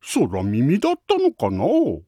空耳だったのかな？